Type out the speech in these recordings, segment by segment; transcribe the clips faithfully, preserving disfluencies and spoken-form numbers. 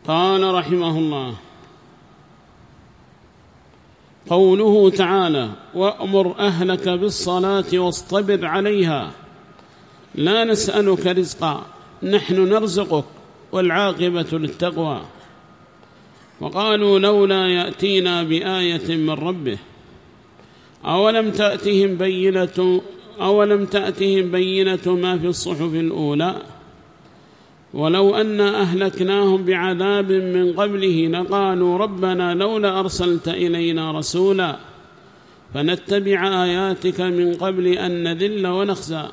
قال رحمه الله: قوله تعالى: وأمر أهلك بالصلاة واصطبر عليها، لا نسألك رزقا نحن نرزقك والعاقبة للتقوى. وقالوا: لولا يأتينا بآية من ربه أولم تأتهم بينة أولم تأتهم بينة ما في الصحف الأولى ولو أن أهلكناهم بعذاب من قبله لقالوا ربنا لولا أرسلت إلينا رسولا فنتبع آياتك من قبل أن نذل ونخزى.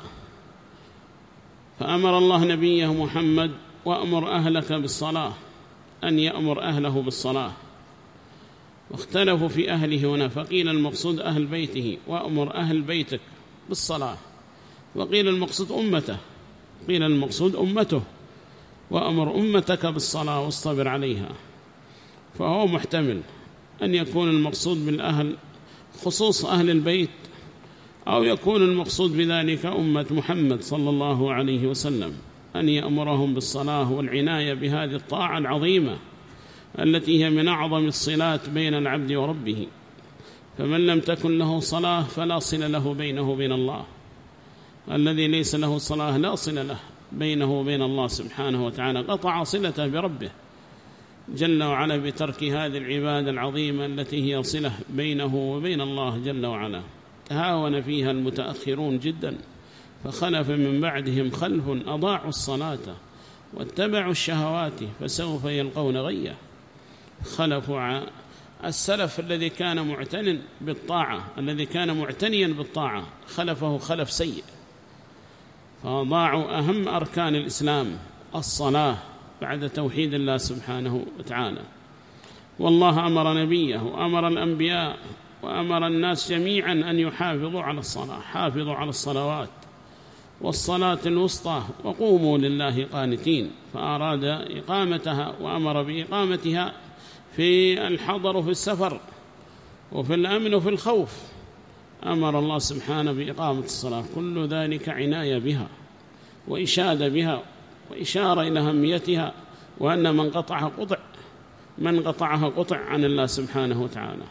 فأمر الله نبيه محمد: وأمر أهلك بالصلاة، أن يأمر أهله بالصلاة. واختلفوا في أهله هنا، فقيل المقصود أهل بيته: وأمر أهل بيتك بالصلاة. وقيل المقصود أمته، قيل المقصود أمته: وأمر أمتك بالصلاة واصطبر عليها. فهو محتمل أن يكون المقصود بالأهل خصوص أهل البيت، أو يكون المقصود بذلك أمة محمد صلى الله عليه وسلم، أن يأمرهم بالصلاة والعناية بهذه الطاعة العظيمة التي هي من أعظم الصلات بين العبد وربه. فمن لم تكن له صلاة فلا صلة له بينه وبين الله، الذي ليس له صلاة لا صلة له بينه وبين الله سبحانه وتعالى، قطع صلته بربه جل وعلا بترك هذه العبادة العظيمة التي هي صلة بينه وبين الله جل وعلا. تهاون فيها المتأخرون جدا، فخلف من بعدهم خلف أضاعوا الصلاة واتبعوا الشهوات فسوف يلقون غيا. خلفوا السلف الذي كان معتن بالطاعة، الذي كان معتنيا بالطاعة، خلفه خلف سيء، فضاعوا أهم أركان الإسلام الصلاة بعد توحيد الله سبحانه وتعالى. والله أمر نبيه وأمر الأنبياء وأمر الناس جميعا أن يحافظوا على الصلاة، حافظوا على الصلوات والصلاة الوسطى وقوموا لله قانتين، فأراد إقامتها وأمر بإقامتها في الحضر وفي السفر وفي الأمن وفي الخوف. أمر الله سبحانه بإقامة الصلاة، كل ذلك عناية بها وإشادة بها وإشارة إلى أهميتها، وأن من قطعها قطع من قطعها قطع عن الله سبحانه وتعالى.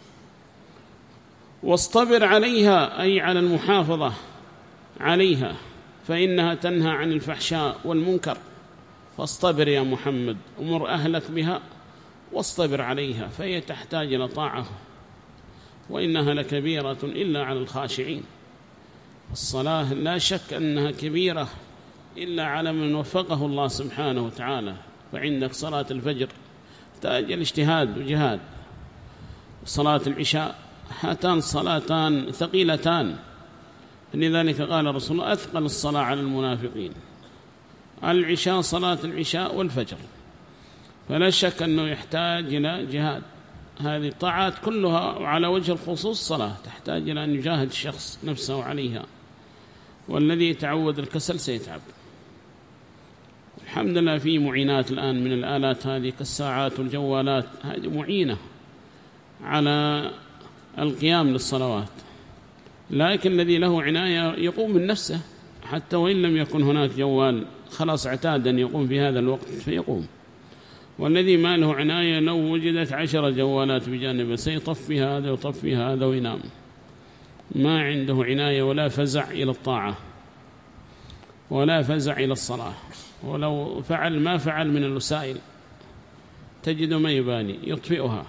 واصطبر عليها أي على المحافظة عليها، فإنها تنهى عن الفحشاء والمنكر. فاصطبر يا محمد، أمر أهلك بها واصطبر عليها، فهي تحتاج إلى طاعة، وإنها لكبيرة إلا على الخاشعين. الصلاة لا شك أنها كبيرة إلا على من وفقه الله سبحانه وتعالى. فعندك صلاة الفجر تحتاج الاجتهاد وجهاد، صلاة العشاء، هاتان صلاتان ثقيلتان، لذلك قال رسول الله: أثقل الصلاة على المنافقين العشاء، صلاة العشاء والفجر. فلا شك أنه يحتاج إلى جهاد. هذه الطاعات كلها على وجه الخصوص صلاة تحتاج إلى أن يجاهد الشخص نفسه عليها، والذي يتعود الكسل سيتعب. الحمد لله في معينات الآن من الآلات هذه كالساعات والجوالات، هذه معينة على القيام للصلوات، لكن الذي له عناية يقوم من نفسه، حتى وإن لم يكن هناك جوال خلاص اعتاد أن يقوم في هذا الوقت فيقوم. والذي ما له عناية لو وجدت عشر جوالات بجانبه سيطفي هذا ويطفي هذا وينام، ما عنده عناية ولا فزع إلى الطاعة ولا فزع إلى الصلاة. ولو فعل ما فعل من الوسائل تجد ما يباني يطفئها،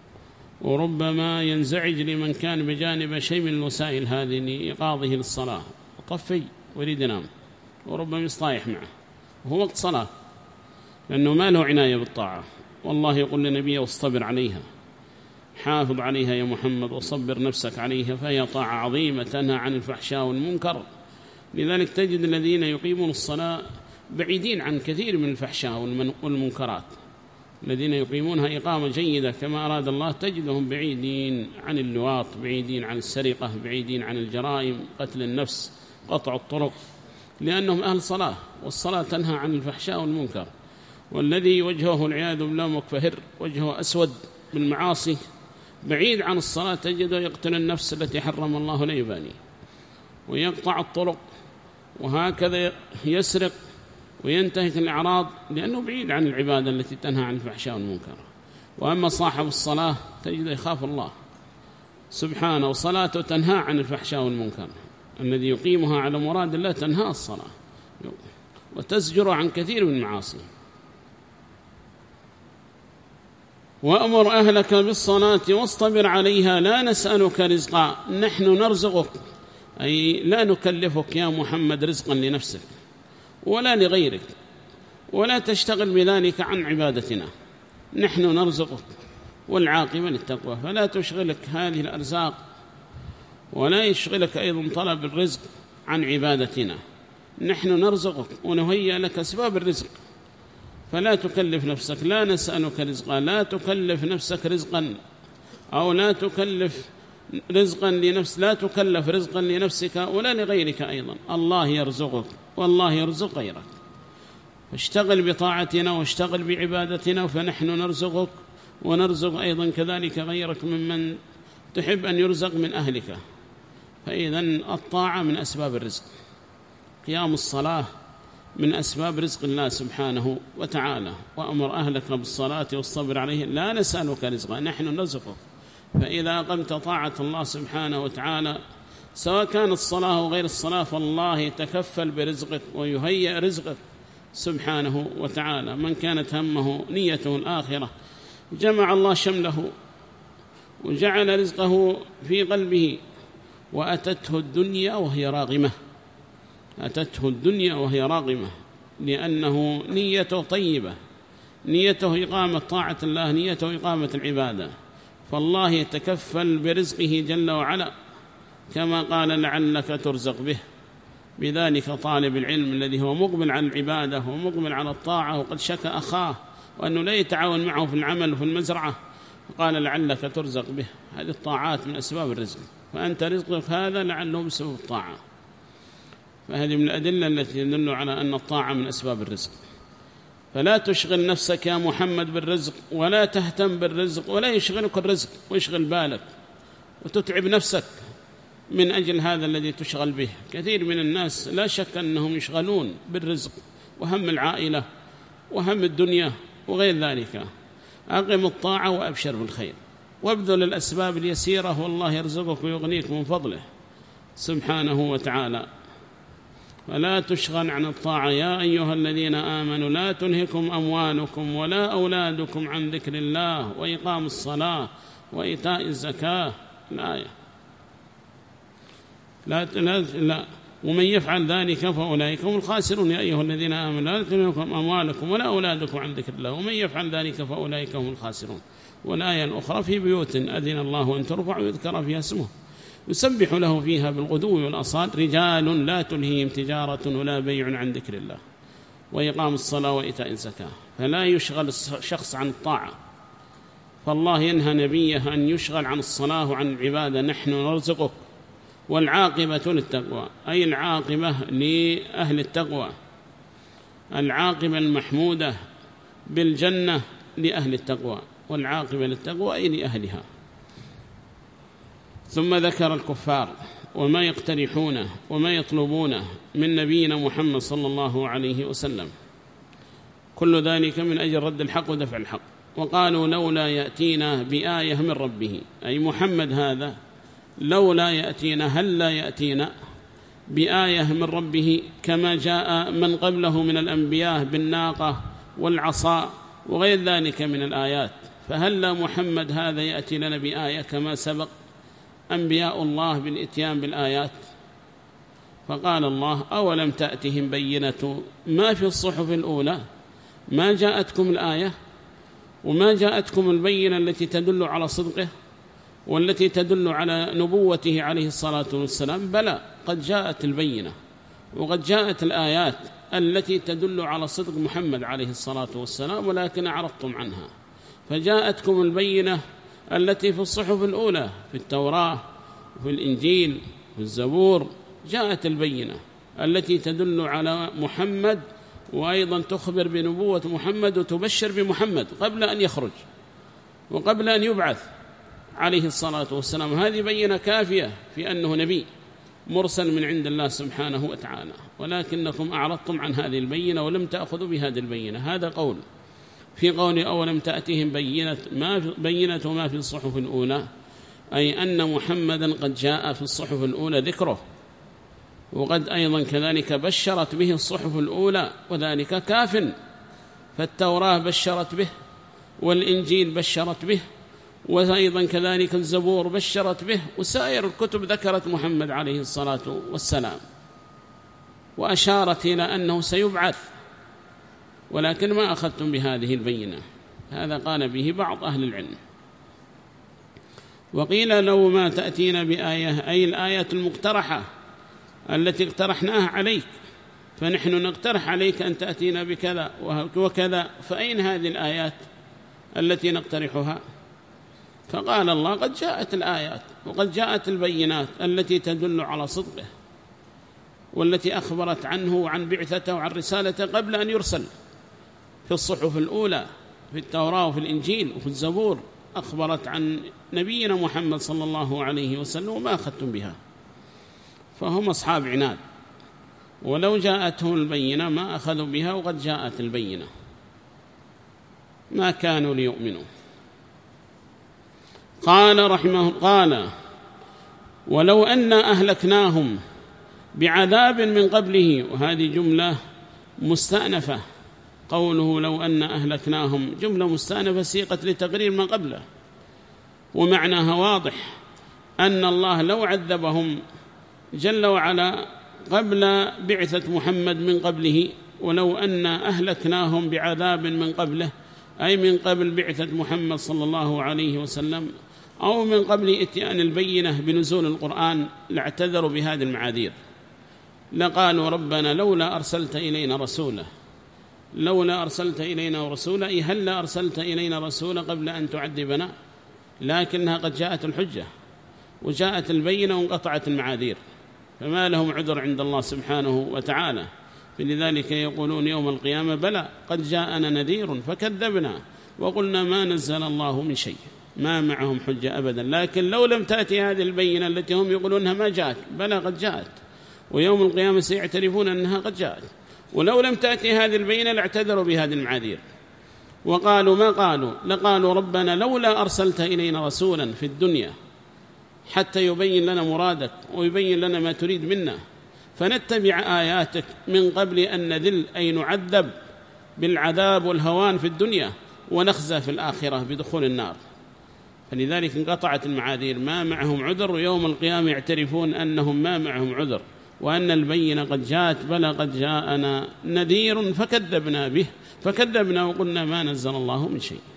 وربما ينزعج لمن كان بجانب شيء من الوسائل هذه لإيقاظه للصلاة، طفي ويريد ينام، وربما يصطايح معه وهو وقت صلاة، لأنه ما له عناية بالطاعة. والله يقول لنبيه: واصطبر عليها، حافظ عليها يا محمد وصبر نفسك عليها، فهي طاعة عظيمة تنهى عن الفحشاء والمنكر. لذلك تجد الذين يقيمون الصلاة بعيدين عن كثير من الفحشاء والمنكرات، الذين يقيمونها إقامة جيدة كما أراد الله تجدهم بعيدين عن اللواط، بعيدين عن السرقة، بعيدين عن الجرائم، قتل النفس، قطع الطرق، لأنهم أهل صلاة، والصلاة تنهى عن الفحشاء والمنكر. والذي وجهه العياذ بالله مكفهر، وجهه أسود بالمعاصي، بعيد عن الصلاة، تجده يقتل النفس التي حرم الله لا يبالي، ويقطع الطرق، وهكذا يسرق وينتهك الإعراض لأنه بعيد عن العبادة التي تنهى عن الفحشاء والمنكر. وأما صاحب الصلاة تجد يخاف الله سبحانه، وصلاته تنهى عن الفحشاء والمنكر، الذي يقيمها على مراد الله تنهى الصلاة وتزجر عن كثير من المعاصي. وأمر أهلك بالصلاة واصطبر عليها لا نسألك رزقا نحن نرزقك، أي لا نكلفك يا محمد رزقا لنفسك ولا لغيرك، ولا تشتغل بذلك عن عبادتنا، نحن نرزقك والعاقبة للتقوى. فلا تشغلك هذه الأرزاق ولا يشغلك أيضا طلب الرزق عن عبادتنا، نحن نرزقك ونهيئ لك أسباب الرزق، فلا تكلف نفسك، لا نسألك رزقا، لا تكلف نفسك رزقا، أو لا تكلف رزقا لنفس لا تكلف رزقا لنفسك ولا لغيرك أيضا، الله يرزقك والله يرزق غيرك. فاشتغل بطاعتنا واشتغل بعبادتنا فنحن نرزقك ونرزق أيضا كذلك غيرك ممن تحب أن يرزق من أهلك. فإذا الطاعة من أسباب الرزق، قيام الصلاة من أسباب رزق الله سبحانه وتعالى. وأمر أهلك بالصلاة والصبر عليه لا نسألك رزقا نحن نرزقك. فإذا قمت طاعة الله سبحانه وتعالى سواء كانت الصلاة أو غير الصلاة فالله يتكفل برزقك ويهيئ رزقك سبحانه وتعالى. من كانت همه نيته الآخرة جمع الله شمله وجعل رزقه في قلبه، وأتته الدنيا وهي راغمة، أتته الدنيا وهي راغمة لأنه نيته طيبة، نيته إقامة طاعة الله، نيته إقامة العبادة، فالله يتكفل برزقه جل وعلا كما قال لعلك ترزق به. بذلك طالب العلم الذي هو مقبل على العبادة ومقبل على الطاعة وقد شكى أخاه وأنه لا يتعاون معه في العمل وفي المزرعة فقال لعلك ترزق به، هذه الطاعات من أسباب الرزق، فأنت رزقك هذا لعله بسبب الطاعة. فهذه من الأدلة التي تدل على أن الطاعة من أسباب الرزق. فلا تشغل نفسك يا محمد بالرزق ولا تهتم بالرزق ولا يشغلك الرزق ويشغل بالك وتتعب نفسك من أجل هذا الذي تشغل به. كثير من الناس لا شك أنهم يشغلون بالرزق وهم العائلة وهم الدنيا وغير ذلك. أقم الطاعة وأبشر بالخير وابذل الأسباب اليسيرة والله يرزقك ويغنيك من فضله سبحانه وتعالى. فلا تشغل عن الطاعة يا أيها الذين آمنوا لا تلهكم أموالكم ولا أولادكم عن ذكر الله وإقام الصلاة وإيتاء الزكاة. الآية لا, لا, لا ومن يفعل ذلك فأولئك هم الخاسرون يا أيها الذين آمنوا لا تلهكم أموالكم ولا أولادكم عن ذكر الله ومن يفعل ذلك فأولئك هم الخاسرون. والآية الأخرى في بيوت أذن الله أن ترفع ويذكر فيها اسمه يسبح له فيها بالغدو والأصال رجال لا تلهيهم تجارة ولا بيع عن ذكر الله وإقام الصلاة وإيتاء الزكاة. فلا يشغل الشخص عن الطاعة، فالله ينهى نبيه أن يشغل عن الصلاة وعن العبادة. نحن نرزقك والعاقبة للتقوى، أي العاقبة لأهل التقوى، العاقبة المحمودة بالجنة لأهل التقوى، والعاقبة للتقوى أي لأهلها. ثم ذكر الكفار وما يقترحونه وما يطلبونه من نبينا محمد صلى الله عليه وسلم، كل ذلك من أجل رد الحق ودفع الحق. وقالوا لولا يأتينا بآية من ربه، أي محمد هذا لولا يأتينا هل لا يأتينا بآية من ربه كما جاء من قبله من الأنبياء بالناقة والعصا وغير ذلك من الآيات، فهل لا محمد هذا يأتي لنا بآية كما سبق أنبياء الله بالإتيان بالآيات؟ فقال الله أولم تأتهم بينة ما في الصحف الأولى، ما جاءتكم الآية وما جاءتكم البينة التي تدل على صدقه والتي تدل على نبوته عليه الصلاة والسلام؟ بلى قد جاءت البينة وقد جاءت الآيات التي تدل على صدق محمد عليه الصلاة والسلام، ولكن أعرضتم عنها. فجاءتكم البينة التي في الصحف الأولى في التوراة وفي الإنجيل وفي الزبور، جاءت البينة التي تدل على محمد وأيضا تخبر بنبوة محمد وتبشر بمحمد قبل أن يخرج وقبل أن يبعث عليه الصلاة والسلام. هذه بينة كافية في أنه نبي مرسل من عند الله سبحانه وتعالى، ولكنكم أعرضتم عن هذه البينة ولم تأخذوا بهذه البينة. هذا قول. في قول أولم تأتهم بينة ما في, بينة ما في الصحف الأولى، أي أن محمدا قد جاء في الصحف الأولى ذكره، وقد أيضا كذلك بشرت به الصحف الأولى، وذلك كاف. فالتوراة بشرت به، والإنجيل بشرت به، وأيضا كذلك الزبور بشرت به، وسائر الكتب ذكرت محمد عليه الصلاة والسلام، وأشارت إلى أنه سيبعث، ولكن ما أخذتم بهذه البينة. هذا قال به بعض أهل العلم. وقيل لو ما تأتينا بآية، أي الآية المقترحة التي اقترحناها عليك، فنحن نقترح عليك أن تأتينا بكذا وكذا، فأين هذه الآيات التي نقترحها؟ فقال الله قد جاءت الآيات وقد جاءت البينات التي تدل على صدقه، والتي أخبرت عنه وعن بعثته وعن رسالته قبل أن يرسل. في الصحف الأولى في التوراة وفي الإنجيل وفي الزبور أخبرت عن نبينا محمد صلى الله عليه وسلم، وما أخذتم بها. فهم أصحاب عناد، ولو جاءتهم البينة ما أخذوا بها، وقد جاءت البينة ما كانوا ليؤمنوا. قال رحمه قال ولو أن أهلكناهم بعذاب من قبله، وهذه جملة مستأنفة. قوله لو أن أهلكناهم جملة مستأنفة سيقت لتقرير ما قبله، ومعناها واضح أن الله لو عذبهم جل وعلا قبل بعثة محمد من قبله، ولو أن أهلكناهم بعذاب من قبله، أي من قبل بعثة محمد صلى الله عليه وسلم، أو من قبل إتيان البينة بنزول القرآن، لاعتذروا بهذه المعاذير. لقالوا ربنا لولا أرسلت إلينا رسولا، لولا أرسلت إلينا رسولا، أي هل لا أرسلت إلينا رسولا قبل أن تعذبنا؟ لكنها قد جاءت الحجة وجاءت البينة وانقطعت المعاذير، فما لهم عذر عند الله سبحانه وتعالى. فلذلك يقولون يوم القيامة بلى قد جاءنا نذير فكذبنا وقلنا ما نزل الله من شيء. ما معهم حجة أبدا. لكن لو لم تأتي هذه البينة التي هم يقولونها ما جاءت، بلى قد جاءت، ويوم القيامة سيعترفون أنها قد جاءت. ولو لم تأتي هذه البينة لاعتذروا بهذه المعاذير، وقالوا ما قالوا لقالوا ربنا لولا أرسلت إلينا رسولا في الدنيا حتى يبين لنا مرادك ويبين لنا ما تريد منا، فنتبع آياتك من قبل أن نذل، أي نعذب بالعذاب والهوان في الدنيا ونخزى في الآخرة بدخول النار. فلذلك انقطعت المعاذير، ما معهم عذر، ويوم القيامة يعترفون أنهم ما معهم عذر، وأن البينة قد جاءت، بلى قد جاءنا نذير فكذبنا به فكذبنا وقلنا ما نزل الله من شيء.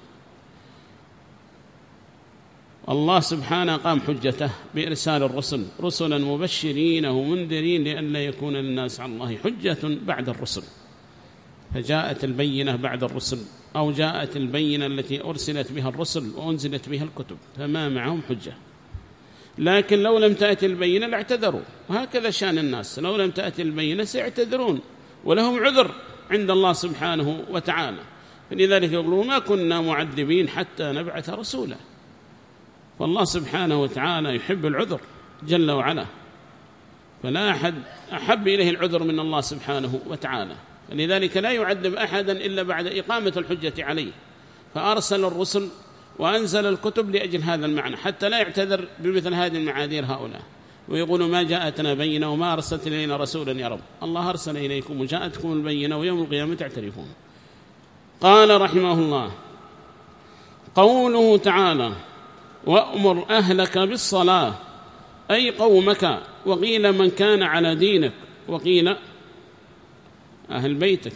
الله سبحانه قام حجته بإرسال الرسل، رسلا مبشرين ومنذرين لئلا يكون للناس على الله حجة بعد الرسل. فجاءت البينة بعد الرسل، أو جاءت البينة التي أرسلت بها الرسل وأنزلت بها الكتب، فما معهم حجة. لكن لو لم تأتي البينة لاعتذروا، وهكذا شأن الناس، لو لم تأتي البينة سيعتذرون ولهم عذر عند الله سبحانه وتعالى. فلذلك يقولون ما كنا معذبين حتى نبعث رسولا. فالله سبحانه وتعالى يحب العذر جل وعلا، فلا أحد أحب إليه العذر من الله سبحانه وتعالى. لذلك لا يعذب أحدا إلا بعد إقامة الحجة عليه، فأرسل الرسل وأنزل الكتب لأجل هذا المعنى، حتى لا يعتذر بمثل هذه المعاذير هؤلاء ويقولوا ما جاءتنا بينة وما أرسلت إلينا رسولا. يا رب الله أرسل إليكم وجاءتكم البينة ويوم القيامة تعترفون. قال رحمه الله قوله تعالى وأمر أهلك بالصلاة، أي قومك، وقيل من كان على دينك، وقيل أهل بيتك،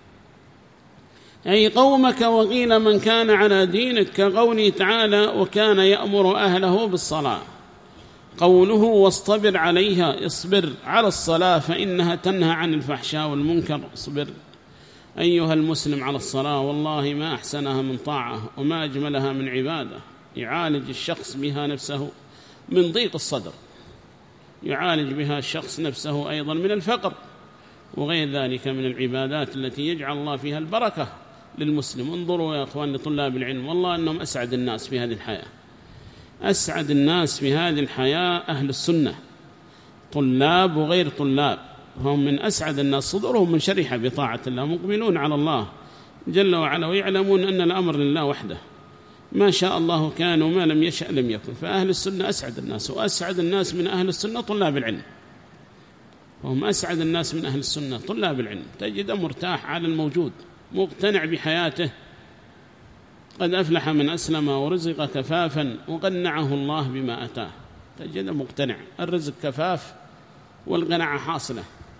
أي قومك، وقيل من كان على دينك، كقوله تعالى وكان يأمر أهله بالصلاة. قوله واصطبر عليها، اصبر على الصلاة فإنها تنهى عن الفحشاء والمنكر. اصبر أيها المسلم على الصلاة، والله ما أحسنها من طاعة وما أجملها من عبادة. يعالج الشخص بها نفسه من ضيق الصدر، يعالج بها الشخص نفسه أيضا من الفقر، وغير ذلك من العبادات التي يجعل الله فيها البركة للمسلم. انظروا يا أخوان لطلاب العلم، والله أنهم أسعد الناس في هذه الحياة، أسعد الناس في هذه الحياة أهل السنة، طلاب وغير طلاب، هم من أسعد الناس، صدورهم منشرحة بطاعة الله، مقبلون على الله جل وعلا، ويعلمون أن الأمر لله وحده، ما شاء الله كان وما لم يشأ لم يكن. فأهل السنة أسعد الناس، وأسعد الناس من أهل السنة طلاب العلم، وهم أسعد الناس من أهل السنة طلاب العلم. تجد مرتاح على الموجود، مقتنع بحياته، قد أفلح من أسلم ورزق كفافا وقنعه الله بما أتاه. تجد مقتنع، الرزق كفاف والقناعة حاصلة،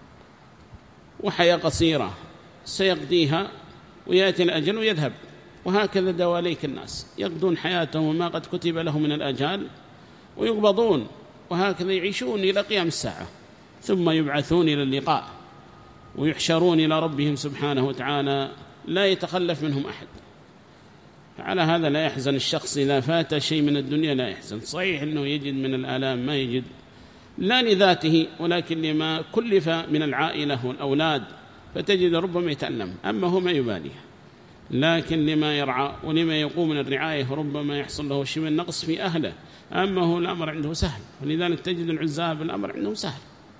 وحياة قصيرة سيقضيها ويأتي الأجل ويذهب. وهكذا دواليك الناس يقضون حياتهم وما قد كتب لهم من الأجال ويقبضون، وهكذا يعيشون إلى قيام الساعة، ثم يبعثون إلى اللقاء ويحشرون إلى ربهم سبحانه وتعالى، لا يتخلف منهم أحد. فعلى هذا لا يحزن الشخص إذا فات شيء من الدنيا، لا يحزن. صحيح أنه يجد من الآلام ما يجد، لا لذاته ولكن لما كلف من العائلة والأولاد، فتجد ربما يتألم، أما هو ما يباليه، لكن لما يرعى ولما يقوم من الرعاية ربما يحصل له شيء من نقص في أهله، أما هو الأمر عنده سهل. ولذلك تجد العزاب الأمر عندهم سهل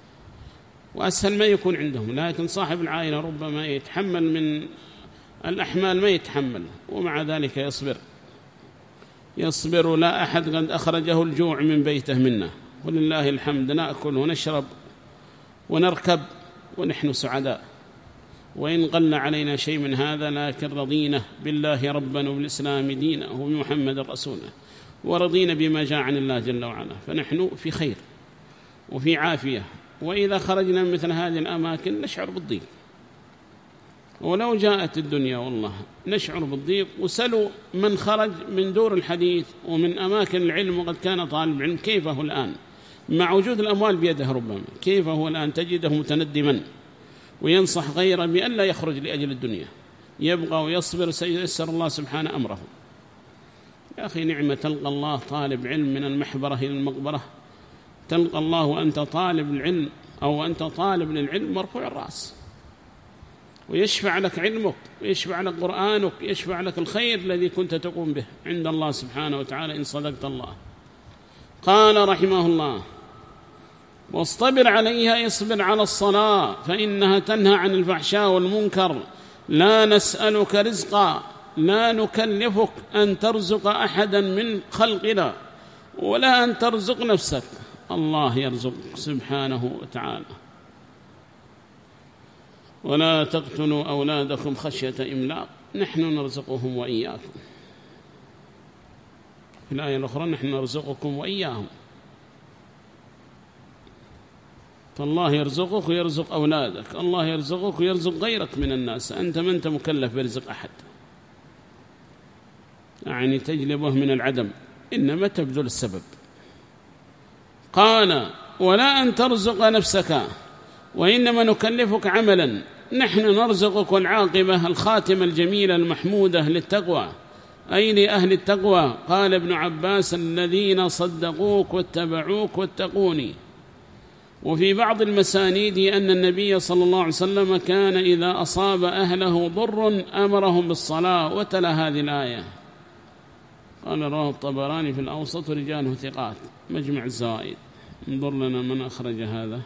وأسهل ما يكون عندهم، لكن صاحب العائلة ربما يتحمل من الأحمال ما يتحمل، ومع ذلك يصبر يصبر لا أحد قد أخرجه الجوع من بيته منا، ولله الحمد، نأكل ونشرب ونركب ونحن سعداء، وإن قل علينا شيء من هذا لكن رضينا بالله ربا وبالإسلام دينا وبمحمد رسوله، ورضينا بما جاء عن الله جل وعلا، فنحن في خير وفي عافية. وإذا خرجنا من مثل هذه الأماكن نشعر بالضيق، ولو جاءت الدنيا والله نشعر بالضيق. وسلوا من خرج من دور الحديث ومن أماكن العلم وقد كان طالب علم كيف هو الآن مع وجود الأموال بيده، ربما كيف هو الآن تجده متندما وينصح غيره بأن لا يخرج لأجل الدنيا، يبقى ويصبر، سييسر الله سبحانه أمره. يا أخي نعمة تلقى الله طالب علم من المحبرة إلى المقبرة، تلقى الله وأنت طالب العلم أو أنت طالب للعلم مرفوع الرأس، ويشفع لك علمك ويشفع لك قرآنك، يشفع لك الخير الذي كنت تقوم به عند الله سبحانه وتعالى إن صدقت الله. قال رحمه الله: واصطبر عليها، اصبر على الصلاة فإنها تنهى عن الفحشاء والمنكر، لا نسألك رزقا، لا نكلفك أن ترزق أحدا من خلقنا ولا أن ترزق نفسك، الله يرزق سبحانه وتعالى. ولا تقتلوا أولادكم خشية إملاق، نحن نرزقهم وإياكم. في الآية الأخرى: نحن نرزقكم وإياهم. فالله يرزقك ويرزق أولادك، الله يرزقك ويرزق غيرك من الناس، أنت من أنت مكلف برزق أحد، يعني تجلبه من العدم، إنما تبذل السبب. قال: ولا أن ترزق نفسك، وإنما نكلفك عملا، نحن نرزقك العاقبة، الخاتمة الجميلة المحمودة للتقوى، أي لأهل التقوى. قال ابن عباس: الذين صدقوك واتبعوك واتقوني. وفي بعض المسانيد أن النبي صلى الله عليه وسلم كان إذا أصاب أهله ضر أمرهم بالصلاة، وتلا هذه الآية. قال: رواه الطبراني في الأوسط ورجاله ثقات، مجمع الزوائد. انظر لنا من أخرج هذا.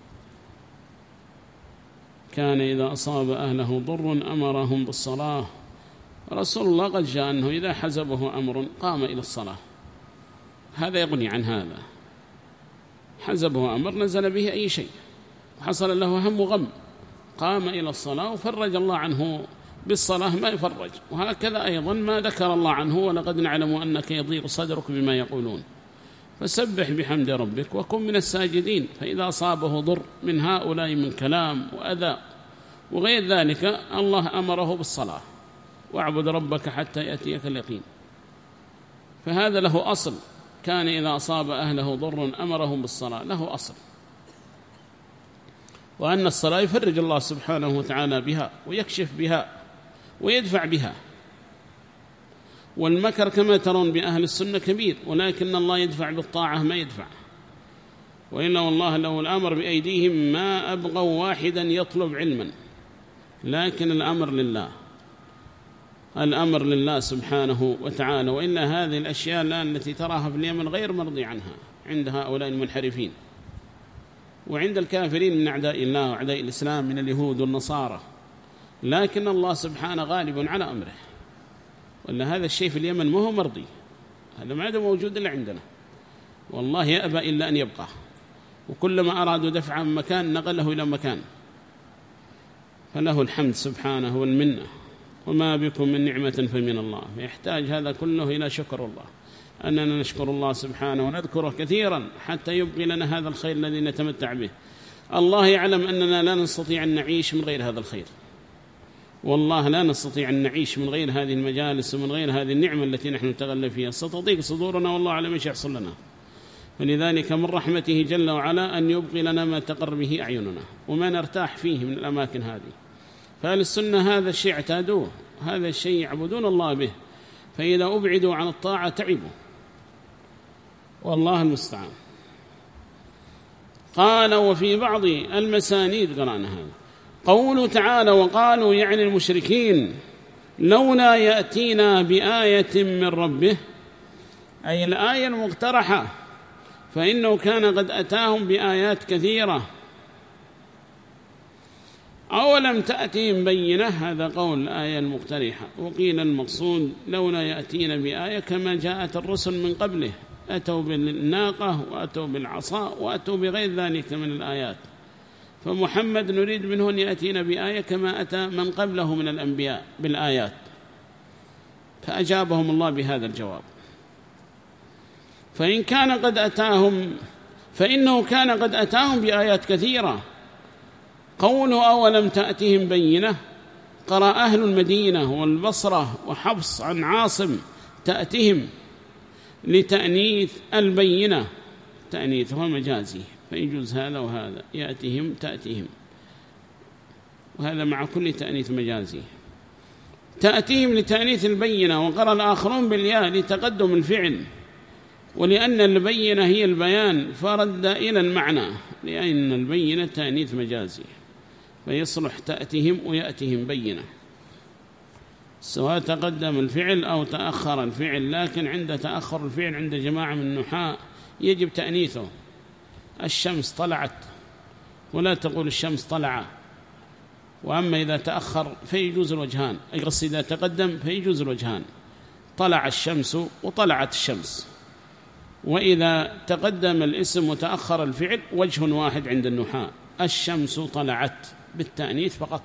كان إذا أصاب أهله ضر أمرهم بالصلاة. رسول الله قد جاء أنه إذا حزبه أمر قام إلى الصلاة، هذا يغني عن هذا. حزبه أمر نزل به أي شيء وحصل له هم وغم، قام إلى الصلاة وفرج الله عنه بالصلاة ما يفرج. وهكذا أيضا ما ذكر الله عنه: ولقد نعلم أنك يضيق صدرك بما يقولون، فسبح بحمد ربك وكن من الساجدين. فإذا أصابه ضر من هؤلاء من كلام وأذى وغير ذلك، الله أمره بالصلاة: واعبد ربك حتى يأتيك اليقين. فهذا له أصل، كان إذا أصاب أهله ضر أمرهم بالصلاة، له أصل، وأن الصلاة يفرج الله سبحانه وتعالى بها ويكشف بها ويدفع بها. والمكر كما ترون بأهل السنة كبير، ولكن الله يدفع بالطاعة ما يدفع. وإلا والله لو الأمر بأيديهم ما أبغوا واحدا يطلب علما، لكن الأمر لله، الأمر لله سبحانه وتعالى. وإلا هذه الأشياء الآن التي تراها في اليمن غير مرضي عنها عند هؤلاء المنحرفين. وعند الكافرين من أعداء الله وأعداء الإسلام من اليهود والنصارى، لكن الله سبحانه غالب على أمره. ولا هذا الشيء في اليمن ما هو مرضي، هذا ما عاد موجود إلا عندنا، والله يأبى إلا أن يبقى، وكلما أرادوا دفعا من مكان نقله إلى مكان، فله الحمد سبحانه والمنة، وما بكم من نعمة فمن الله. يحتاج هذا كله إلى شكر الله، أننا نشكر الله سبحانه ونذكره كثيرا حتى يبقي لنا هذا الخير الذي نتمتع به. الله يعلم أننا لا نستطيع أن نعيش من غير هذا الخير، والله لا نستطيع أن نعيش من غير هذه المجالس ومن غير هذه النعمة التي نحن نتغلب فيها، ستضيق صدورنا والله أعلم إيش يحصل لنا. فلذلك من رحمته جل وعلا أن يبقي لنا ما تقر به أعيننا وما نرتاح فيه من الأماكن هذه. فأهل السنة هذا الشيء اعتادوه، هذا الشيء يعبدون الله به، فإذا أبعدوا عن الطاعة تعبوا، والله المستعان. قال وفي بعض المسانيد قرأنا هذا قوله تعالى وقالوا يعني المشركين لولا يأتينا بآية من ربه، أي الآية المقترحة، فإنه كان قد أتاهم بآيات كثيرة. أولم تأتيهم بينة، هذا قول الآية المقترحة. وقيل المقصود لولا يأتينا بآية كما جاءت الرسل من قبله، أتوا بالناقة وأتوا بالعصا وأتوا بغير ذلك من الآيات، فمحمد نريد منه أن يأتينا بآية كما أتى من قبله من الأنبياء بالآيات، فأجابهم الله بهذا الجواب. فإن كان قد أتاهم فإنه كان قد أتاهم بآيات كثيرة. قوله أولم تأتهم بينة، قرأ أهل المدينة والبصرة وحفص عن عاصم تأتهم لتأنيث البينة، تأنيث هو مجازي، فيجوز هذا وهذا، يأتهم تأتهم، وهذا مع كل تأنيث مجازي. تأتيهم لتأنيث البينة، وقرأ الآخرون بالياء لتقدم الفعل، ولأن البينة هي البيان فرد إلى المعنى، لأن البينة تأنيث مجازي، فيصلح تأتيهم ويأتيهم بينة، سواء تقدم الفعل أو تأخر الفعل. لكن عند تأخر الفعل عند جماعة من النحاة يجب تأنيثه. الشمس طلعت ولا تقول الشمس طلع، وأما إذا تأخر فيجوز الوجهان، أي قصد إذا تقدم فيجوز الوجهان، طلع الشمس وطلعت الشمس. وإذا تقدم الاسم وتأخر الفعل وجه واحد عند النحاة، الشمس طلعت بالتأنيث فقط،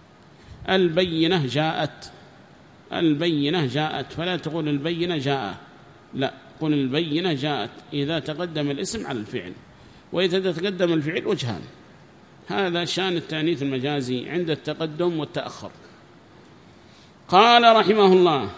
البينة جاءت، البينة جاءت، فلا تقول البينة جاء، لا، قل البينة جاءت إذا تقدم الاسم على الفعل، وإذا تقدم الفعل وجهان. هذا شان التأنيث المجازي عند التقدم والتأخر. قال رحمه الله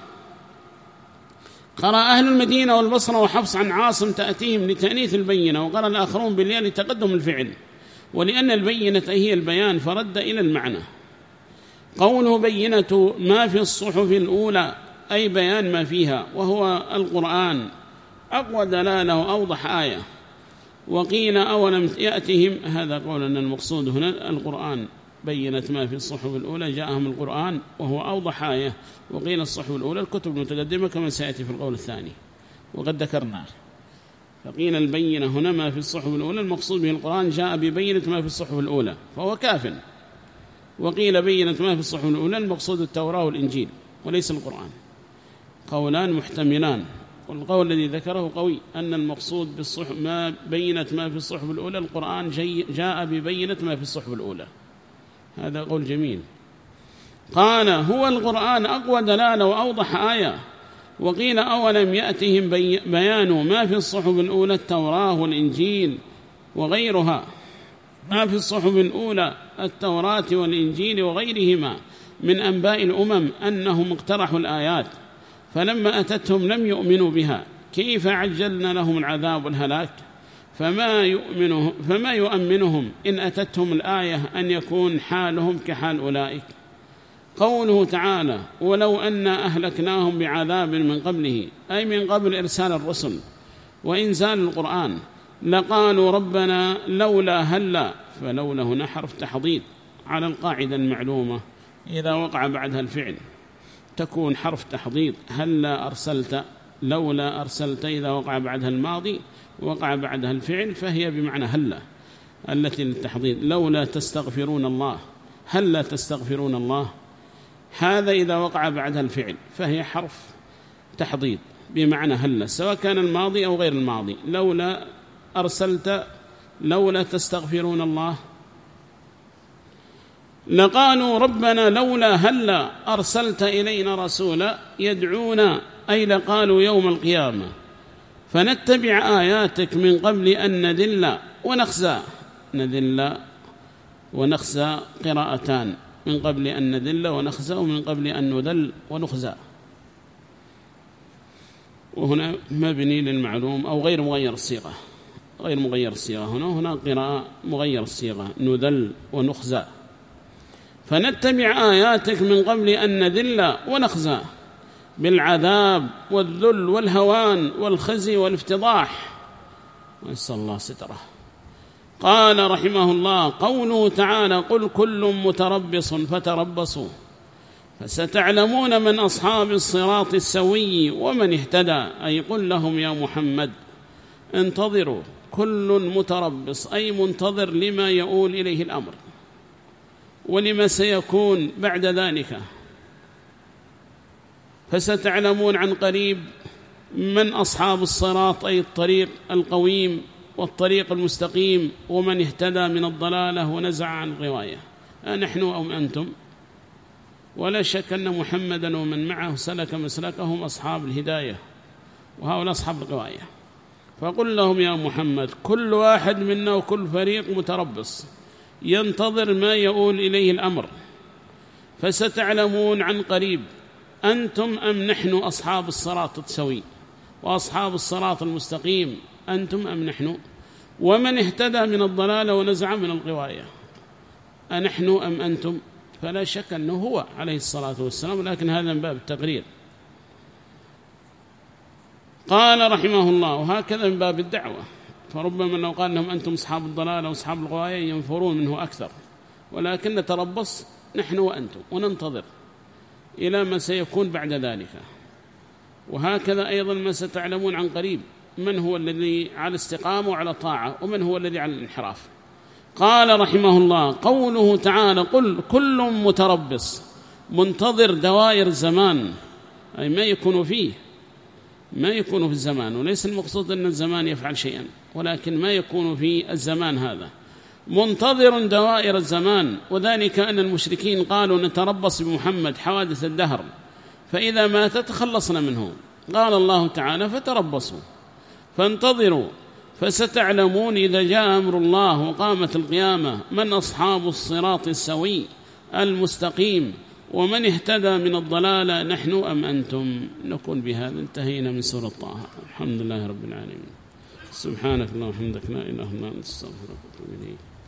قرأ أهل المدينة والبصرة وحفص عن عاصم تأتيهم لتأنيث البينة، وقرأ الآخرون بالياء لتقدم الفعل، ولأن البينة هي البيان فرد إلى المعنى. قوله بينة ما في الصحف الأولى، أي بيان ما فيها، وهو القرآن، أقوى دلالة أوضح آية. وقيل أولم يأتهم، هذا قول أن المقصود هنا القرآن، بينت ما في الصحف الأولى جاءهم القرآن وهو أوضح آية. وقيل الصحف الأولى الكتب المتقدمة كما سيأتي في القول الثاني وقد ذكرناه. فقيل البينة هنا ما في الصحف الأولى، المقصود به القرآن جاء ببينة ما في الصحف الأولى فهو كاف. وقيل بينة ما في الصحف الأولى المقصود التوراة والإنجيل وليس القرآن. قولان محتملان، والقول الذي ذكره قوي أن المقصود بالصحف ما بينت ما في الصحف الأولى القرآن جاء ببينة ما في الصحف الأولى، هذا قول جميل. قال هو القرآن أقوى دلالة وأوضح آية. وقيل أولم يأتهم بيان ما في الصحف الأولى التوراة والإنجيل وغيرها، ما في الصحف الأولى التوراة والإنجيل وغيرهما من أنباء الأمم أنهم اقترحوا الآيات فلما أتتهم لم يؤمنوا بها، كيف عجلنا لهم العذاب والهلاك؟ فما يؤمنهم, فما يؤمنهم إن أتتهم الآية أن يكون حالهم كحال أولئك. قوله تعالى ولو أنا أهلكناهم بعذاب من قبله، أي من قبل إرسال الرسل وإنزال القرآن، لقالوا ربنا لولا هلا، فلولا هنا حرف تحضيض على القاعدة المعلومة، إذا وقع بعدها الفعل تكون حرف تحضيض، هلا أرسلت، لولا أرسلت، إذا وقع بعدها الماضي وقع بعدها الفعل فهي بمعنى هلا. التي للتحضيض، لولا تستغفرون الله، هل لا تستغفرون الله، هذا إذا وقع بعدها الفعل فهي حرف تحضيض بمعنى هل، سواء كان الماضي أو غير الماضي. لولا أرسلت، لولا تستغفرون الله، لقالوا ربنا لولا هلا أرسلت إلينا رسولا يدعونا، أي لقالوا يوم القيامة فنتبع آياتك من قبل أن نذل ونخزى. نذل ونخزى قراءتان، من قبل أن نذل ونخزى، ومن قبل أن نذل ونخزى، وهنا مبني للمعلوم أو غير مغير الصيغة، غير مغير الصيغة هنا، هنا قراءة مغير الصيغة نذل ونخزى. فنتبع آياتك من قبل أن نذل ونخزى بالعذاب والذل والهوان والخزي والافتضاح، ونسأل الله ستره. قال رحمه الله: قوله تعالى: قل كل متربص فتربصوا فستعلمون من أصحاب الصراط السوي ومن اهتدى، أي قل لهم يا محمد انتظروا، كل متربص أي منتظر لما يؤول إليه الأمر ولما سيكون بعد ذلك. فستعلمون عن قريب من أصحاب الصراط، أي الطريق القويم والطريق المستقيم، ومن اهتدى من الضلالة ونزع عن الغواية، أنحن أو أنتم. ولا شك أن محمدا ومن معه سلك مسلكهم أصحاب الهداية، وهؤلاء أصحاب الغواية. فقل لهم يا محمد، كل واحد منا وكل فريق متربص ينتظر ما يؤول إليه الأمر، فستعلمون عن قريب أنتم أم نحن أصحاب الصراط السوي وأصحاب الصراط المستقيم، أنتم أم نحن، ومن اهتدى من الضلالة ونزع من الغواية، أنحن أم أنتم. فلا شك أنه هو عليه الصلاة والسلام، لكن هذا من باب التقرير. قال رحمه الله: وهكذا من باب الدعوة، فربما لو قال لهم أنتم أصحاب الضلالة وأصحاب الغواية ينفرون منه أكثر، ولكن نتربص نحن وأنتم وننتظر إلى ما سيكون بعد ذلك. وهكذا أيضا ما ستعلمون عن قريب من هو الذي على استقامة وعلى طاعة، ومن هو الذي على الانحراف. قال رحمه الله: قوله تعالى: قل كل متربص، منتظر دوائر الزمان، أي ما يكون فيه، ما يكون في الزمان، وليس المقصود أن الزمان يفعل شيئا، ولكن ما يكون في الزمان هذا، منتظر دوائر الزمان. وذلك أن المشركين قالوا نتربص بمحمد حوادث الدهر، فإذا مات تخلصنا منه. قال الله تعالى: فتربصوا فانتظروا فستعلمون إذا جاء أمر الله وقامت القيامة من أصحاب الصراط السوي المستقيم ومن اهتدى من الضلالة، نحن أم أنتم. نكون بهذا انتهينا من سورة طه. الحمد لله رب العالمين. سبحانك اللهم وبحمدك، لا إله إلا أنت، استغفرك وأتوب إليك.